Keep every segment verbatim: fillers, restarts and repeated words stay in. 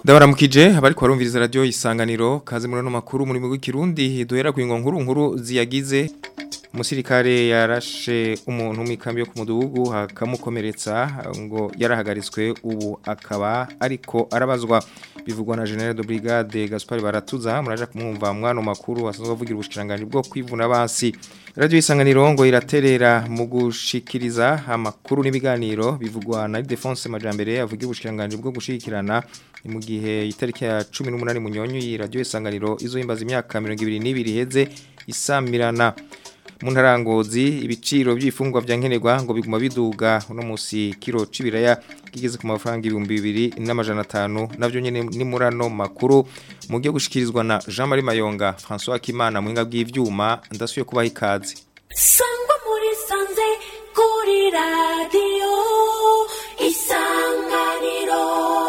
Ndabaramukije abari kwarumviriza radio Isanganiro kaze muri no makuru muri mu Kirundi duhera ku nkuru nkuru ziyagize umusirikare yarashe umuntu mikambi yo kumudugugu hakamukomeretsa ngo yarahagaritswe ubu akaba ariko arabazwa bivugwa na General de Brigade Gaspard Baratuza muraje kumwumva mwana makuru asanzwe avugira ubushikiranganje bwo kwivuna basi radio Isanganiro ngo iraterera mu gushikiriza amakuru n'ibiganiro bivugwa na Defense Majambere avugira ubushikiranganje bwo gushikirana mu gihe itariki ya cumi n'umunani munyonyo yi radio Isanganiro izohimbaza imyaka mirongo ibiri n'ibiri heze isamirana mu ntarangozi ibiciro by'ifungwa bya nkenerwa ngo biguma biduga uno musi kilo cibiraya kigeze ku mafaranga ibihumbi bibiri n'amajana atanu navyo nyene ni murano makuru mu gihe gushikirizwa na Jean Marie Mayonga François Kimana mwinga bw'ivyuma ndasuye kubaha ikaze sangwa muri sanze kuri radio Isanganiro.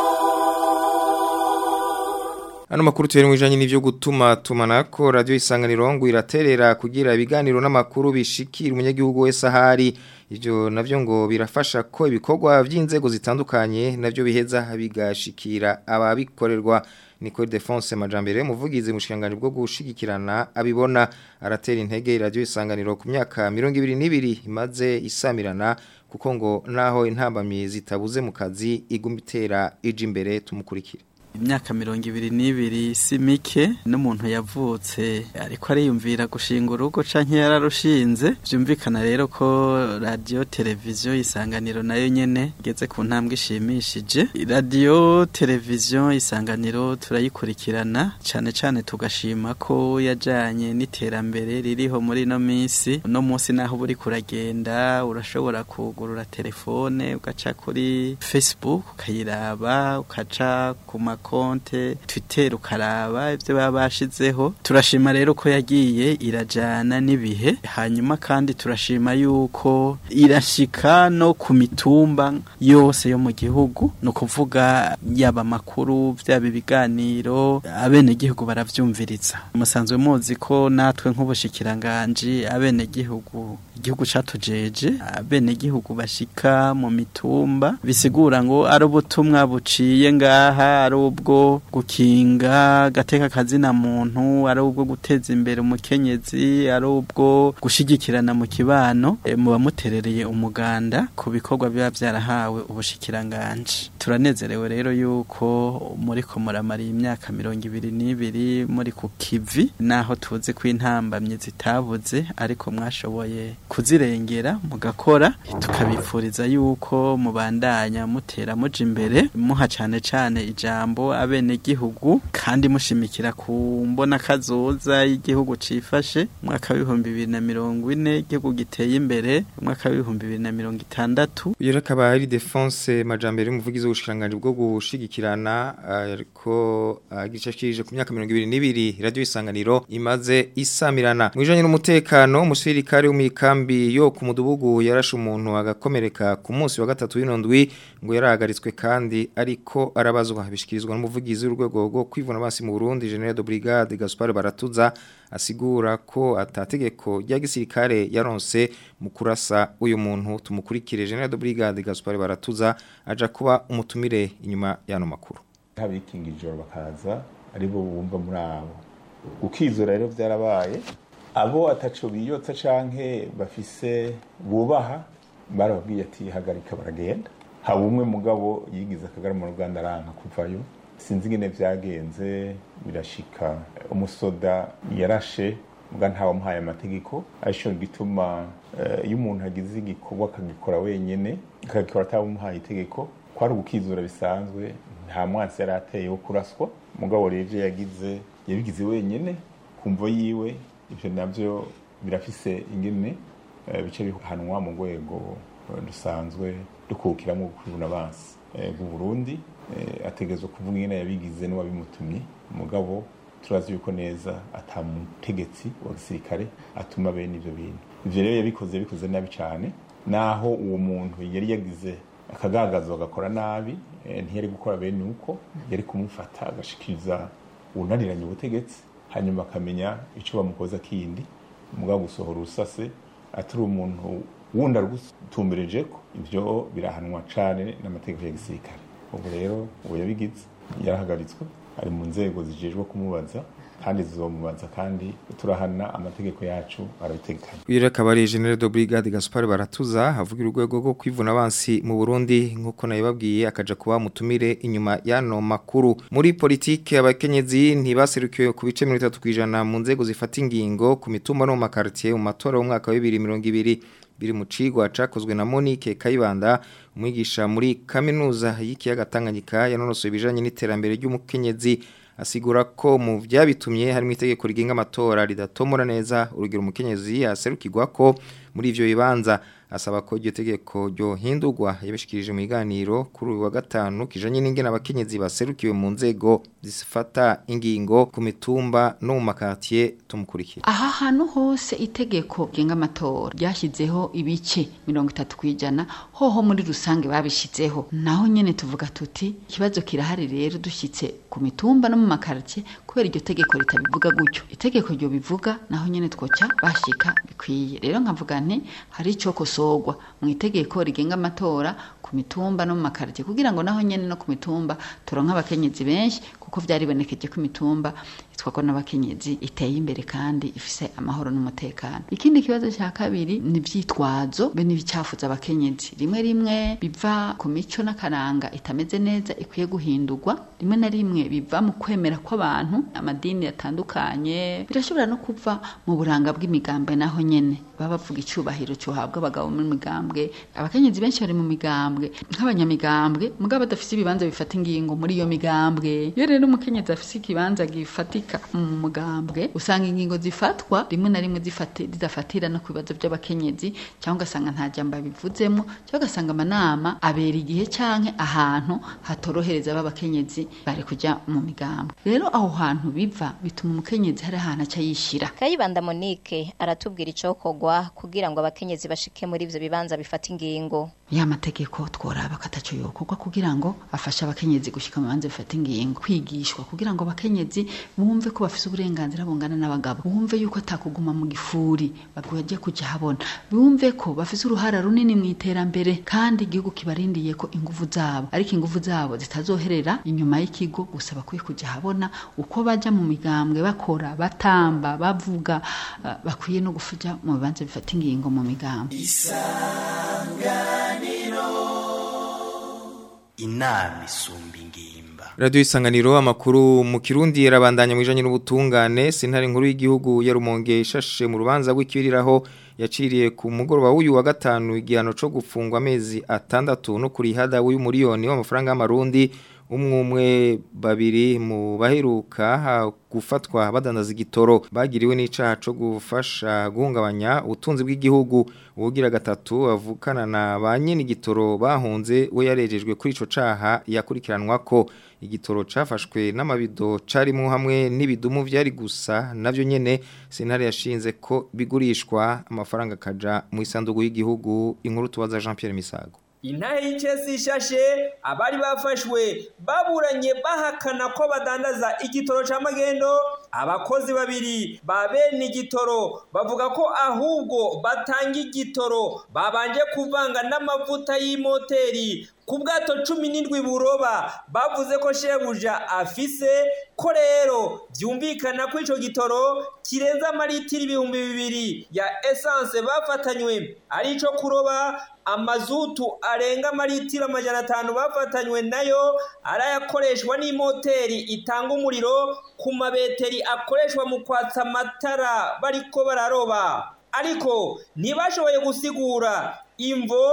Ano makuru tuweri mwijanye n'ivyo gutuma tumanako radio Isanganiro ngo iraterera kugira ibiganiro n'amakuru bishikira umunyagihugu wese ahari ivyo navyo ngo birafasha ko ibikorwa vy'inzego zitandukanye navyo biheza bigashikira ababikorerwa Nicole Defense Majambere muvugize mushikanganje bwo gushigikirana abibona aratera intege radio Isanganiro ku myaka mirongo ibiri n'ibiri imaze isamirana kuko ngo naho intambamye zitabuze mu kazi igumitera ije imbere tumukurikira. Imyaka mirongo ibiri n'ibiri si mike n'umuntu yavutse ariko ariyumvira gushinga urugo canke yararushinze byumvikana rero ko radio televiziyo Isanganiro nayo nyene igeze ku ntambwe ishimishije. Radio televiziyo Isanganiro turayikurikirana cane cane tugashima ko yajanye n'iterambere ririho muri no minsi no munsi naho buri kuragenda urashobora kugurura telefone ugaca kuri Facebook ukayiraba ukaca ku konte Twitter ukaraba ivyo babashizeho turashima rero ko yagiye irajana nibihe hanyuma kandi turashima yuko irashika no ku mitumba yose yo mu gihugu no kuvuga yaba makuru vyaba biganiro abene gihugu baravyumviriza musanzwe muzi ko natwe nk'ubushikiranganje abene gihugu igihugu catujeje abene gihugu bashika mu mitumba bisigura ngo ari ubutumwa buciye ngaha ari ubwo gukinga gateka kazina muntu ari ubwo guteza imbere umukenyezi ari ubwo gushigikirana mu kibano e, mu bamuterereye umuganda ku bikorwa biba byarahawe ubushikiranganje turanezerewe rero yuko muri ko muramara imyaka mirongo ibiri n'ibiri muri ku kivi naho tuzi ko intambamye zitabuze ariko mwashoboye kuzirengera mugakora tukabifuriza yuko mubandanya mutera muje imbere muha cane cane ijambo abene gihugu kandi mushimikira ku mbona kazoza y'igihugu cifashe mwaka w'ibihumbi bibiri na mirongo ine igihugu giteye imbere mwaka w'ibihumbi bibiri na mirongo itandatu yera kaba ari Defense Majambere umuvugizi w'ubushikiranganje bwo gushigikirana ariko agicashirije ku myaka mirongo ibiri n'ibiri radio Isanganiro imaze isamirana mwijanye n'umutekano umusirikare w'imikambi yo ku mudugugu yarashe umuntu agakomereka ku munsi wa gatatu w'inondwi ngo yarahagaritswe kandi ariko arabazwa bishikirizwa n'umuvugizi w'urwego rwo kwivuna basi mu Burundi General de Brigade Gaspard Baratuza asigura ko atategeko rya gisirikare yaronse mu kurasa uyu muntu tumukurikire General de Brigade Gaspard Baratuza aja kuba umutumire inyuma y'ano makuru habikinga ijoro bakaza ari bo bumva muri abo ukizora rero byarabaye abo ataco biyotsa canke bafise bubaha barabwiye ati hagarika baragenda haba umwe mugabo yigize akagara mu Rwanda aranka kuvayo sinzi ngene vyagenze birashika umusoda yarashe mbwa ntawe muhaye amategeko arisho gituma iyo umuntu agize igikorwa akagikora wenyene akagikora atawe muhaye itegeko kwari ubukizura bisanzwe nta mwansi yari ateye wo kuraswa mugabo revye yagize yabigize wenyene kumvo yiwe ivyo navyo birafise ingene bice bihanwa mu rwego dusanzwe dukukiramo kwivuna basi mu Burundi ategezwe kuvuga ingene yabigize no wabimutumye mugabo turazi yuko neza atamutegetsi wa gisirikare atuma bene ivyo bintu ivyo rero yabikoze bikoze nabi cyane naho uwo muntu yari yagize akagagazo agakora nabi ntiyari gukora bene uko yari kumufata agashikiriza unaniranye ubutegetsi hanyuma akamenya ico bamukoza kindi mugabo gusohora usase aturi umuntu wunda rugutumbereje ko ivyo birahanwa cane n'amategeko ya gisirikare ubu rero ubu yabigize yarahagaritswe ari mu nzego zijejwe kumubaza kandi zizomubaza kandi turahana amategeko yacu arabitegekanya. Uyu akaba ari General de Brigade Gaspard Baratuza havugira urwego rwo kwivuna abansi mu Burundi nkuko nayibabwiye akaja kuba mutumire inyuma yano makuru. Muri politike abakenyezi ntibaserukiwe ku bice mirongo itatu kwijana mu nzego zifata ingingo ku mitumba no mu makartier mu matora mu mwaka wa bibiri na mirongo ibiri biri mu cigwa cakozwe na Monique Kayibanda umwigisha muri kaminuza y'ikiyaga Tanganyika yanonosoye ibijanye n'iterambere ry'umukenyezi asigura ko mu vyabitumye harimo itegeko rigenga amatora ridatomora neza urugero umukenyezi aserukirwa ko muri ivyo bibanza asaba ko iryo tegeko ryo hindurwa yabishikirije mu iganiro kuri uyu wa gatanu kijanye n'ingene abakenyezi baserukiwe mu nzego zifata ingingo ku mitumba no mu makartier tumukurikira. Aha hantu hose itegeko genga amatora ryashyizeho ibice mirongo itatu kwijana hoho muri rusange babishizeho naho nyene tuvuga tuti ikibazo kirahari rero dushitse ku mitumba no mu makartier kubera iryo tegeko ritabivuga gutyo itegeko ryo bivuga naho nyene twoca bashika bikwiye rero nkavuga nti hari ico kosogwa mu itegeko rigenga amatora ku mitumba no mu makartier kugira ngo naho nyene no ku mitumba turonka abakenyezi benshi kuko vyaribonekeje ku mitumba itwako n'abakenyezi iteye imbere kandi ifise amahoro n'umutekano. Ikindi kibazo cya kabiri ni vyitwazo be n'ibicafuza abakenyezi rimwe rimwe biva ku mico n'akaranga itameze neza ikwiye guhindurwa rimwe na rimwe biva mu kwemera kw'abantu amadini yatandukanye birashobora no kuva mu buranga bw'imigambwe naho nyene baba bavuga icubahiro cyo habwa abagabo mu migambwe abakenyezi benshi bari mu migambwe nk'abanyamigambwe mugabo badafise ibibanza bifata ingingo muri iyo migambwe iyo rero umukenyezi afise ikibanza gifatika mu mugambwe usanga ingingo zifatwa rimwe na rimwe zifate zidafatira no kubibazo by'abakenyezi cyangwa gasanga nta jamba bivuzemo cyangwa gasanga amanama abera igihe canke ahantu hatorohereza abakenyezi bari kuja mu migambwe rero aho hantu biva bituma umukenyezi hari ahantu aca yishira. Kayibanda Monique aratubwira icokogwa kugira ngo abakenyezi bashike muri ivyo bibanza bifata ingingo. Ya mategeko tworaba kataco yokogwa kugira ngo afasha abakenyezi gushika mu bibanza bifata ingingo kwigishwa kugira ngo abakenyezi bumve ko bafise uburenganzira bungana n'abagabo bumve yuko atakuguma mu gifuri bagwaje kuja habona bumve ko bafise uruhara runini mu iterambere kandi igihugu kibarindiye ko ingufu zabo ariko ingufu zabo zitazoherera inyuma y'ikigo gusa bakwiye kuja habona uko baja mu migambwe bakora batamba bavuga uh, bakwiye no gufuja mu bibanza bifata ingingo mu migambwe. Isanganiro inama isumba ingimba. Radio Isanganiro amakuru mu Kirundi yarabandanya mwijanye n'ubutungane sentare nkuru y'igihugu ya Rumonge ishashe mu rubanza rw'ikiriraho yaciriye ku mugoroba w'uyu wa gatanu igihano cyo gufungwa amezi atandatu no kuri hada w'uyu miliyoni w'amafaranga y'amarundi umwe babiri mu baheruka gufatwa badandaza igitoro bagiriwe n'icaha cyo gufasha guhungabanya ubutunzi bw'igihugu ubugira gatatu avukana na ba nyene igitoro bahunze we yarejejwe kuri ico caha yakurikiranwa ko igitoro cafashwe n'amabido carimo hamwe n'ibidumu vyari gusa navyo nyene sentare yashinze ko bigurishwa amafaranga kaja mu isanduku y'igihugu inkuru tubaza Jean Pierre Misago. Intahe y'icesi ishashe abari bafashwe baburanye bahakana ko badandaza igitoro c'amagendo abakozi babiri babene igitoro bavuga ko ahubwo batanga igitoro babanje kuvanga n'amavuta y'imoteri ku bwato cumi n'indwi buroba bavuze ko shebuja afise ko rero byumvikana ko ico gitoro kirenza amaritiri ibihumbi bibiri ya essence bafatanywe ari ico kuroba amazutu arenga amaritiro amajana atanu bafatanywe nayo arayakoreshwa n'imoteri itanga umuriro ku mabeteri akoreshwa mu kwatsa amatara bariko bararoba ariko ntibashoboye gusigura imvo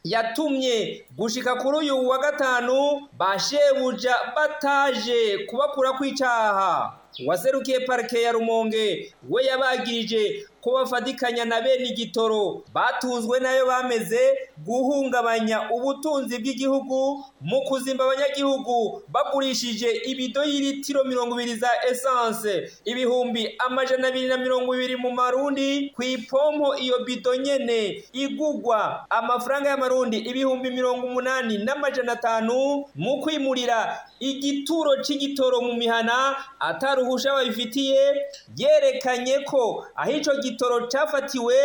yatumye gushika kuri uyu wa gatanu bashebuja bataje kubakura kwicaha waserukiye parke ya Rumonge we yabagirije ko bafadikanya na bene igitoro batunzwe nayo bameze guhungabanya ubutunzi bw'igihugu mu kuzimba abanyagihugu bagurishije ibido y'ilitiro mirongo ibiri za essence ibihumbi amajana abiri na mirongo ibiri mu marundi kw'ipompo iyo bido nyene igugwa amafaranga y'amarundi ibihumbi mirongo umunani n'amajana atanu mu kwimurira igituro c'igitoro mu mihana ataruhusha babifitiye yerekanye ko aho ico gitoro cafatiwe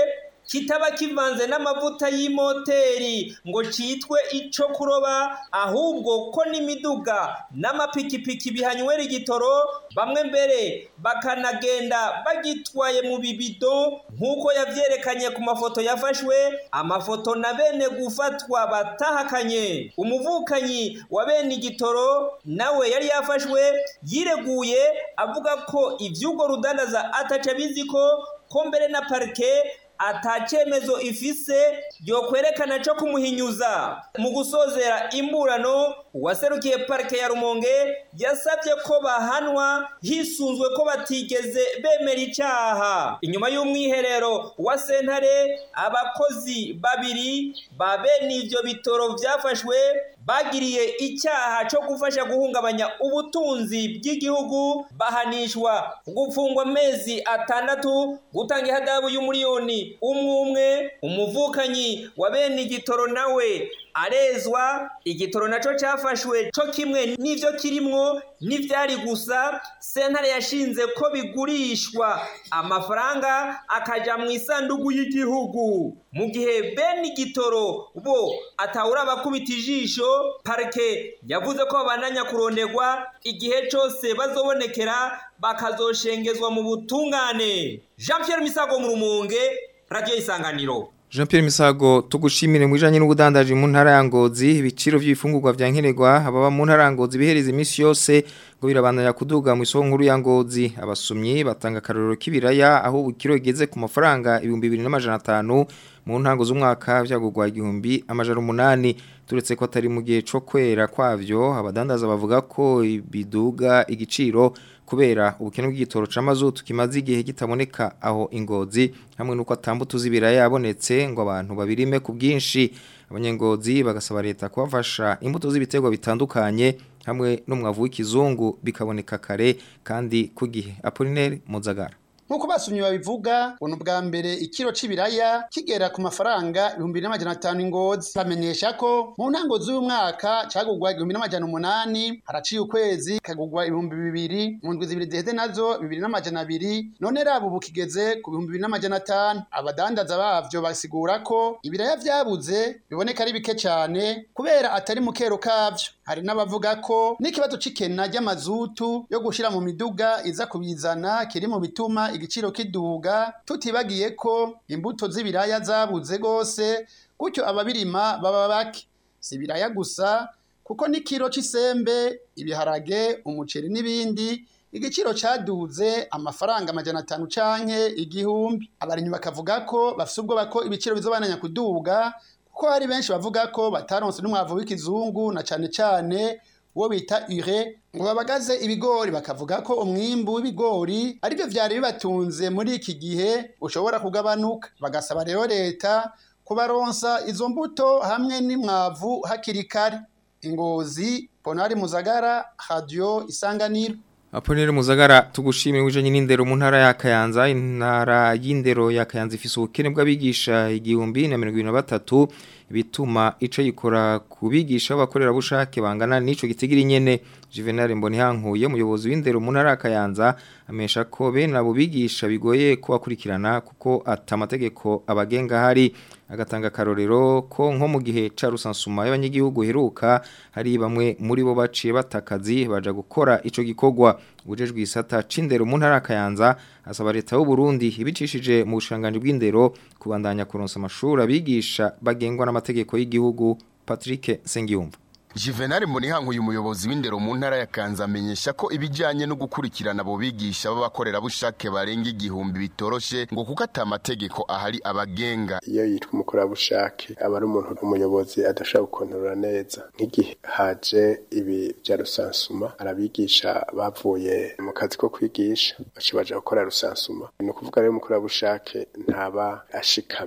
kitaba kivanze n'amavuta y'imoteri ngo citwe ico kuroba, ahubwo ko n'imiduga n'amapikipiki bihanywera igitoro, bamwe mbere bakanagenda bagitwaye mu bibido nk'uko yavyerekanye ku mafoto yafashwe, amafoto na bene gufatwa batahakanye. Umuvukanyi wa bene igitoro nawe yari yafashwe yireguye avuga ko ivy'ugo rudandaza ataca biziko, ko mbere na parike atacemezo ifise yo kwerekana cyo kumuhinyuza. Mu gusozera imburano, uwaserukiye parike ya Rumonge yasabye ko bahanwa hisunzwe ko batigeze bemera icaha. Inyuma y'umwiherero wa sentare, abakozi babiri ba bene ivyo bitoro vyafashwe bagiriye icyaha cyo gufasha guhungabanya ubutunzi bw'igihugu bahanishwa gufungwa amezi atandatu, gutanga ihadabu y'umuriyoni umwe umwe. Umuvukanyi wa bene igitoro nawe arezwa. Igitoro naco cyafashwe cyo kimwe n'ivyo kirimwo n'ivyari gusa, sentare yashinze ko bigurishwa amafaranga akaja mu isandugu y'igihugu. Mu gihe bene igitoro bo atawura bakubita ijisho, parike yavuze ko babandanya kurondegwa igihe cyose bazobonekera bakazoshengezwa mu butungane. Jean Pierre Misago mu Rumonge, Radio Isanganiro. Jean Pierre Misago, tugushimire mu bijanye n'ubudandaji mu ntara ya Ngozi. Ibiciro by'ibifungurwa vya nkenerwa ababa mu ntara ya Ngozi bihereza imisi yose ngo birabandanya kuduga mu isoko nkuru ya Ngozi. Abasumyi batanga karorero k'ibiraya aho ubukiro igeze ku mafaranga ibihumbi bibiri n'amajana atanu, mu ntango z'umwaka vyagurwa igihumbi amajana umunani. Turetse ko atari mu gihe cyo kwera kwavyo, abadandaza bavuga ko biduga igiciro kubera ubukene bw'igitoro c'amazutu kimaze igihe kitaboneka aho Ingozi, hamwe nuko atambuto z'ibiraya yabonetse ngo abantu babirime ku bwinshi. Abanyengozi bagasaba leta kubafasha imbuto z'ibiterwa bitandukanye hamwe n'umwavu w'ikizungu bikaboneka kare kandi ku gihe. Apollinaire Muzagara. Nkuko basumye babivuga, uno bwa mbere ikiro c'ibiraya kigera ku mafaranga ibihumbi bibiri n'amajana atanu Ingozi. Bamenyesha ko mu ntango z'uyu mwaka cagurwa igihumbi n'amajana umunani, haraciye ukwezi kagurwa ibihumbi bibiri, mu ndwi zibiri ziheze nazo bibiri n'amajana abiri, none rabo bukigeze ku bihumbi bibiri n'amajana atanu. Abadandaza bavyo basigura ko ibiraya vyabuze biboneka ari bike cyane kubera atari mu kero kavyo. Hari n'abavuga ko n'ikibazo c'ikena ry'amazutu yo gushira mu miduga iza kubizana kiri mu bituma igiciro kiduga, tutibagiye ko imbuto z'ibiraya zabuze gose, gutyo ababirima baba bake. Si ibiraya gusa kuko n'ikiro c'isembe, ibiharage, umuceri n'ibindi igiciro caduze amafaranga amajana atanu canke igihumbi. Abarimyi bakavuga ko bafise ubwoba ko ibiciro bizobananya kuduga, kuko hari benshi bavuga ko bataronse n'umwavu w'ikizungu na cane cane uwo bita ure ngo babagaze ibigori. Bakavuga ko umwimbu w'ibigori arivyo vyari bibatunze muri iki gihe ushobora kugabanuka. Bagasaba rero leta kubaronsa izo mbuto hamwe n'imwavu hakiri kare. Ingozi, Ponari Muzagara, Radio Isanganiro. Apollinaire Muzagara, tugushimire wijanye n'indero mu ntara ya Kayanza. Intara y'indero ya Kayanza ifise ubukene bw'abigisha igihumbi na mirongo ibiri na batatu, bituma ico yikora kubigisha bakorera bushake bangana n'ico gitigiri nyene. Juvenal Mbonihankuye, umuyobozi w'indero mu ntara ya Kayanza, amesha ko bene abo bigisha bigoye ko bakurikirana kuko atamategeko abagenga hari. Agatanga karorero ko nko mu gihe ca rusansuma y'abanyagihugu heruka hari bamwe muri bo baciye batakazi baja gukora ico gikorwa. Ujejwe isata c'indero mu ntara ya Kayanza asaba leta y'u Burundi ibicishije mu bushanganje bw'indero kubandanya kuronsa amashuri abigisha bagengwa n'amategeko y'igihugu. Patrick Sengiyumva. Juvenal Mbonihankuye, umuyobozi w'indero mu ntara ya Kayanza, amenyesha ko ibijanye no gukurikirana abo bigisha b'abakorera bushake barenga igihumbi bitoroshe ngo kuko atamategeko ahari abagenga. Iyo yitwa umukora bushake aba ari umuntu umuyobozi adashaka gukontorora neza. Nk'igihe haje ibi bya rusansuma, arabigisha bavuye mu kazi ko kwigisha baca baja gukora rusansuma. Ni ukuvuga rero umukora bushake ntaba ashikamye,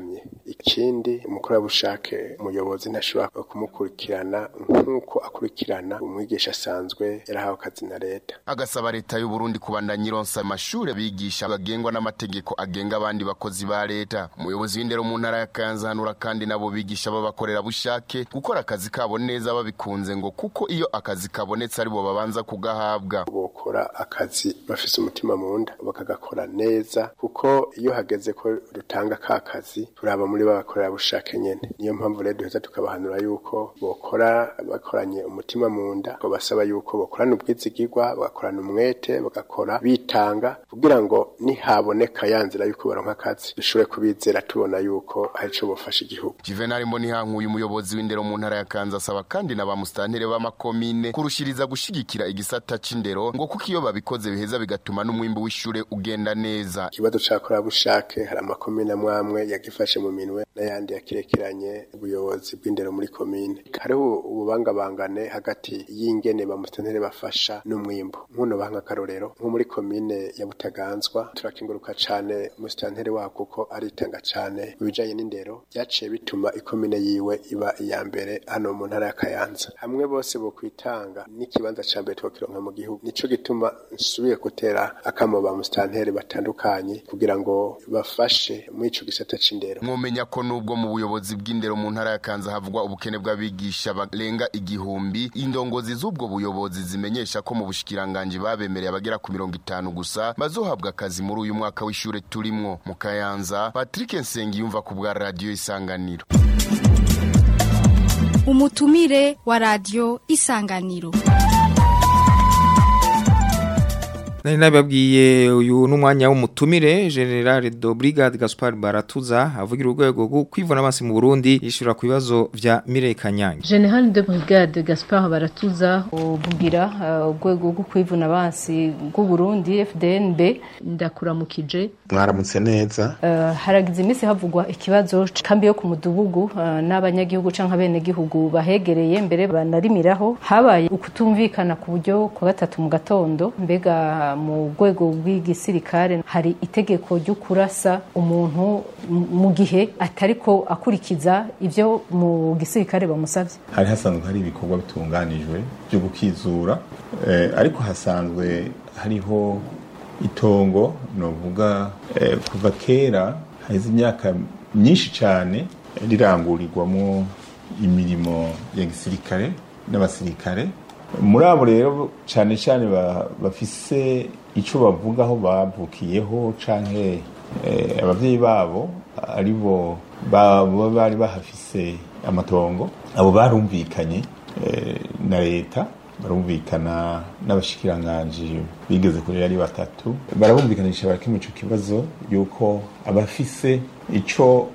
ikindi umukorerabushake umuyobozi ntashobora kumukurikirana nk'uko akurikirana umwigisha asanzwe yarahawe akazi na leta. Agasaba leta y'u Burundi kubandanya ironsa amashure bigisha bagengwa n'amategeko agenga abandi bakozi ba leta. Umuyobozi w'indero mu ntara ya Kayanza hanura kandi nabo bigisha babakorera bushake gukora akazi kabo neza babikunze ngo kuko iyo akazi kabonetse ari bo babanza kugahabwa. Bokora akazi bafise umutima mu nda bakagakora neza kuko iyo hageze ko rutanga ka kazi turaba muri babakorera bushake nyene. Niyo mpamvu rero duheza tukabahanura yuko bokora bakoranye umutima mu nda ko basaba yuko bokorana ubwizigirwa bagakorana umwete bagakora bitanga kugira ngo nihaboneka yanzira yuko baronka akazi dushobore kubizera tubona yuko hari ico bofasha igihugu. Juvenal Mbonihankuye umuyobozi w'indero mu ntara ya Kayanza asaba kandi na ba mustantere b'amakomine kurushiriza gushigikira igisata c'indero ngo kuko iyo babikoze biheza bigatuma n'umwimbo w'ishure ugenda neza. Ikibazo cakora bushake hari amakomine amwamwe yagifashe mu minwe n'ayandi yakirekeranye ubuyobozi bw'indero muri komine. Hariho ububangabangane hagati y'ingene ba mustantere bafasha n'umwimbo. Nkuno banga karorero nko muri komine ya Butaganzwa turakinguruka cane mustantere wa kuko aritanga cane bijanye n'indero byaciye bituma ikomine yiwe iba iya mbere hano mu ntara ya Kayanza. Hamwe bose bo kwitanga n'ikibanza ca mbere twokironka mu gihugu. Nico gituma nsubiye gutera akamo ba mustantere batandukanye kugira ngo bafashe muri ico gisata c'indero. Mwomenya ko nubwo mu buyobozi bw'indero mu ntara ya Kayanza havugwa ubukene bw'abigisha barenga igihumbi, indongozi z'ubwo buyobozi zimenyesha ko mu bushikiranganje babemereye abagera ku mirongo itanu gusa bazohabwa akazi muri uyu mwaka w'ishure turimwo. Mu Kayanza, Patrick Nsengiyumva ku bwa Radio Isanganiro. Umutumire wa Radio Isanganiro. Nari nababwiye uyu n'umwanya w'umutumire General de Brigade Gaspard Baratuza avugira urwego rwo kwivuna amazi mu Burundi yishura ku bibazo vya Mireille Kanyange. General de Brigade Gaspard Baratuza uvugira urwego rwo kwivuna amazi bw'u Burundi F D N B ndakuramukije. Mwaramutse neza. Uh, haragize imisi havugwa ikibazo kambi yo ku mudugugu uh, n'abanyagihugu canke abene gihugu bahegereye mbere banarimiraho habaye ukutumvikana ku buryo kwa gatatu mu gatondo mbega mu rwego rw'igisirikare hari itegeko ryo kurasa umuntu mu gihe atariko akurikiza ivyo mu gisirikare bamusavye. Hari hasanzwe hari ibikorwa bitunganijwe byo gukizura eh, ariko hasanzwe hariho itongo novuga eh, kuva kera haize imyaka myinshi cyane rirangurirwamo imirimo ya gisirikare n'abasirikare. Muri abo rero cyane cyane bafise ico bavugaho bavukiyeho canke eh, abavyeyi babo aribo baba bari bahafise amatongo abo barumvikanye eh, na leta barumvikana n'abashikiranganje bigeze kuri ari batatu barabumvikanisha barakemura ico kibazo yuko abafise ico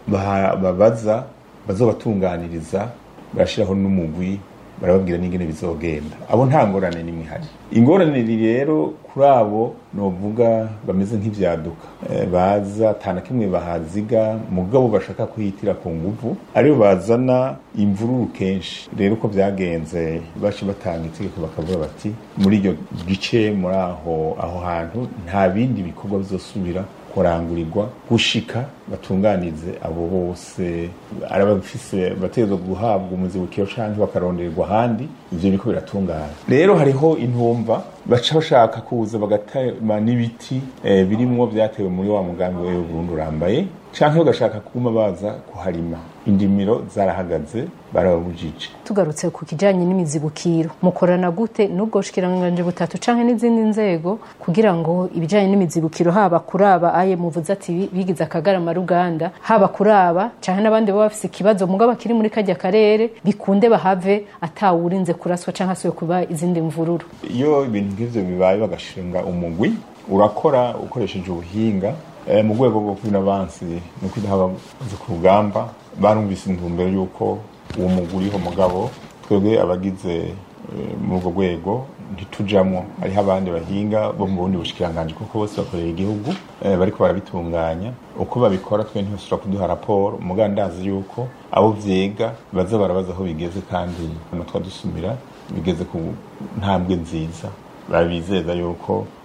babaza bazobatunganiriza barashiraho n'umugwi barababwira n'ingene bizogenda. Abo nta ngorane nimwe hari. Ingorane rero kuri abo novuga bameze nk'ivyaduka e, baza tana kimwe bahaziga mugabo bashaka kuhitira ku nguvu ariyo bazana imvururu kenshi. Rero ko vyagenze bashi batanga itegeko bakavuga bati muri iryo gice muri aho aho hantu nta bindi bikorwa bizosubira kurangurirwa gushika batunganize abo bose arabafise batezo guhabwa umuzibukiro canke bakarondererwa handi ivyo biko biratungana. Rero hariho intumva baca bashaka kuza bagatema n'ibiti e, birimwo vyatewe muri wa mugambi we Burundi urambaye canke bagashaka kuma baza kuharima indimiro zarahagaze barabujije. Tugarutse ku kijanye n'imizibukiro mukorana gute n'ubwo shikiranganje butatu canke n'izindi nzego kugira ngo ibijanye n'imizibukiro haba kuraba aye muvuze ati bigize akagarama Ruganda haba kuraba canke nabandi baba bafise ikibazo mugabo bakiri muri kajya karere bikunde bahave atawurinze kuraswa canke asuye kuba izindi mvururu. Iyo ibintu nk'ivyo bibaye bagashinga umugwi urakora ukoresheje ubuhinga e, mu rwego rwo kwina abansi no kwidahaba ku rugamba barumvise intumbero yuko uwo muguriho mugabo twebwe abagize e, mu rwo rwego ntitujamwo ari abandi bahinga bo mu bundi bushikiranganje kuko bose bakorera igihugu e, bariko barabitunganya uko babikora twe ntibasubira kuduha raporo umugandazi yuko abo vyega baza barabaza aho bigeze kandi no twadusumira bigeze ku ntambwe nziza babizeza yuko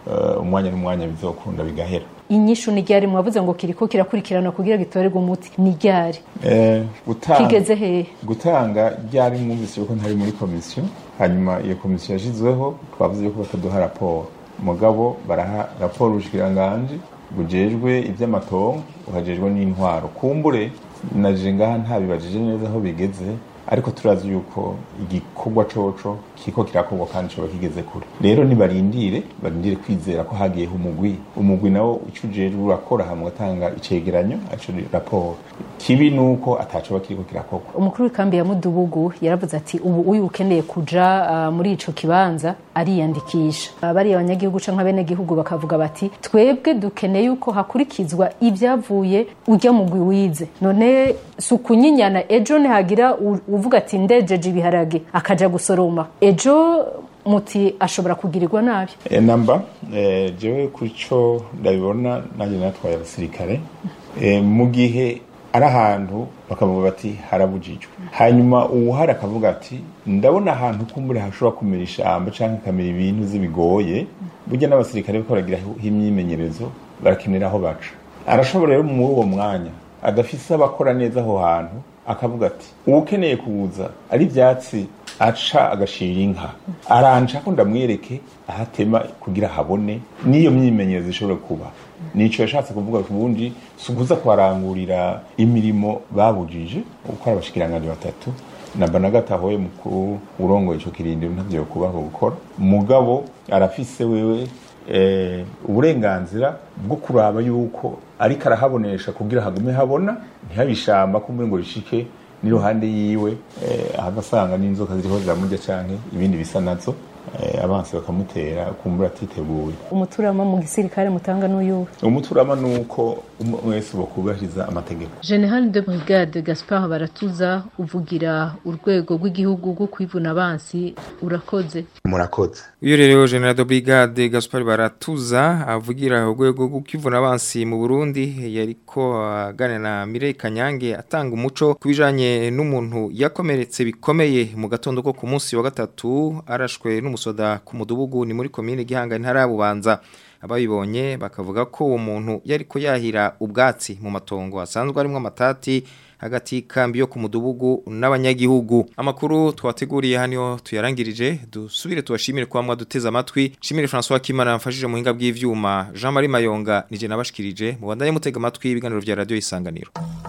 uh, umwanya n'umwanya bizokunda bigahera. Inyishu ni ryari mwavuze ngo kiriko kirakurikirana kugira gitorerwe umuti ni ryari? Eh gutanga kigeze he? Gutanga ryari mwumvise yuko ntari muri komisiyo, hanyuma iyo komisiyo yashizweho twavuze yuko bataduha raporo. Mugabo baraha raporo ubushikiranganje bujejwe ivy'amatongo uhajejwe n'intwaro. Kumbure naje ngaha ntabibajije neza aho bigeze, ariko turazi yuko igikorwa coco kiko kirakorwa kandi cyo kigeze kure. Rero nibarindire barindire kwizera ko hagiye umugwi umugwi nawo ucujejwe urakora hamwe atanga icegeranyo aco raporo. Kibi nuko ataco bakiriko kirakorwa. Umukuru w'ikambi ya Mudubugu yaravuze ati ubu uyu ukeneye kuja uh, muri ico kibanza ariyandikisha. Abari abanyagihugu canke abene gihugu bakavuga bati twebwe dukeneye yuko hakurikizwa ivyavuye ujya mugwi wize. None sukunyinyana ejo ne hagira uvuga ati ndejeje ibiharage akaja gusoroma ejo muti ashobora kugirirwa nabi. E, namba e, jewe kuco ndabibona nanjye natwaye abasirikare e, mu gihe ari ahantu bakavuga bati harabujijwe, hanyuma uwuhari akavuga ati ndabona ahantu kumbure hashobora kumera ishamba canke kamera ibintu zibigoye, burya n'abasirikare bako baragira imyimenyerezo barakenera aho baca. Arashobora rero muri uwo mwanya adafise abakora neza aho hantu akavuga ati ukeneye kuza ari byatsi aca agashira inka aranca ko ndamwereke ahatema kugira habone niyo myimenyerezo ishobora kuba. Nico yashatse kuvuga kubundi sukuza kwarangurira imirimo babujije uko abashikiranganje batatu namba nagatahoye mukuru urongoye ico kirindiro ntavyo kubaho gukora. Mugabo arafise wewe eh uburenganzira bwo kuraba yuko ariko arahabonesha kugira hagume habona ntihabishamba kumbe ngo rishike niruhande yiwe eh agasanga n'inzoka ziriho zamujya canke ibindi bisa nazo eh abansi bakamutera kumbura atiteguye. Umuturama mu gisirikare mutanga n'uyu umuturama nuko mwese bokubahiriza amategeko. General de Brigade Gaspard Baratuza uvugira urwego rw'igihugu rwo kwivuna abansi urakoze. Murakoze. Uyo rero General de Brigade Gaspard Baratuza avugira urwego rwo kwivuna abansi mu Burundi yariko agana na Mireille Kanyange atanga umuco kubijanye n'umuntu yakomeretse bikomeye mu gatondo ko ku munsi wa gatatu arashwe n'umusoda ku Mudubugu ni muri commune Gihanga ntara Bubanza. Ababibonye bakavuga ko uwo muntu yariko yahira ubwatsi mu matongo asanzwe arimo amatati hagati kambi yo ku Mudubugu n'abanyagihugu. Amakuru twateguriye hano tuyarangirije, dusubire tubashimire kwa mwa duteza amatwi. Shimire François Kimana yamfashije mu hinga bw'ivyuma, Jean Marie Mayonga nije nabashikirije mu bandanye mutega amatwi ibiganiro vya radio Isanganiro.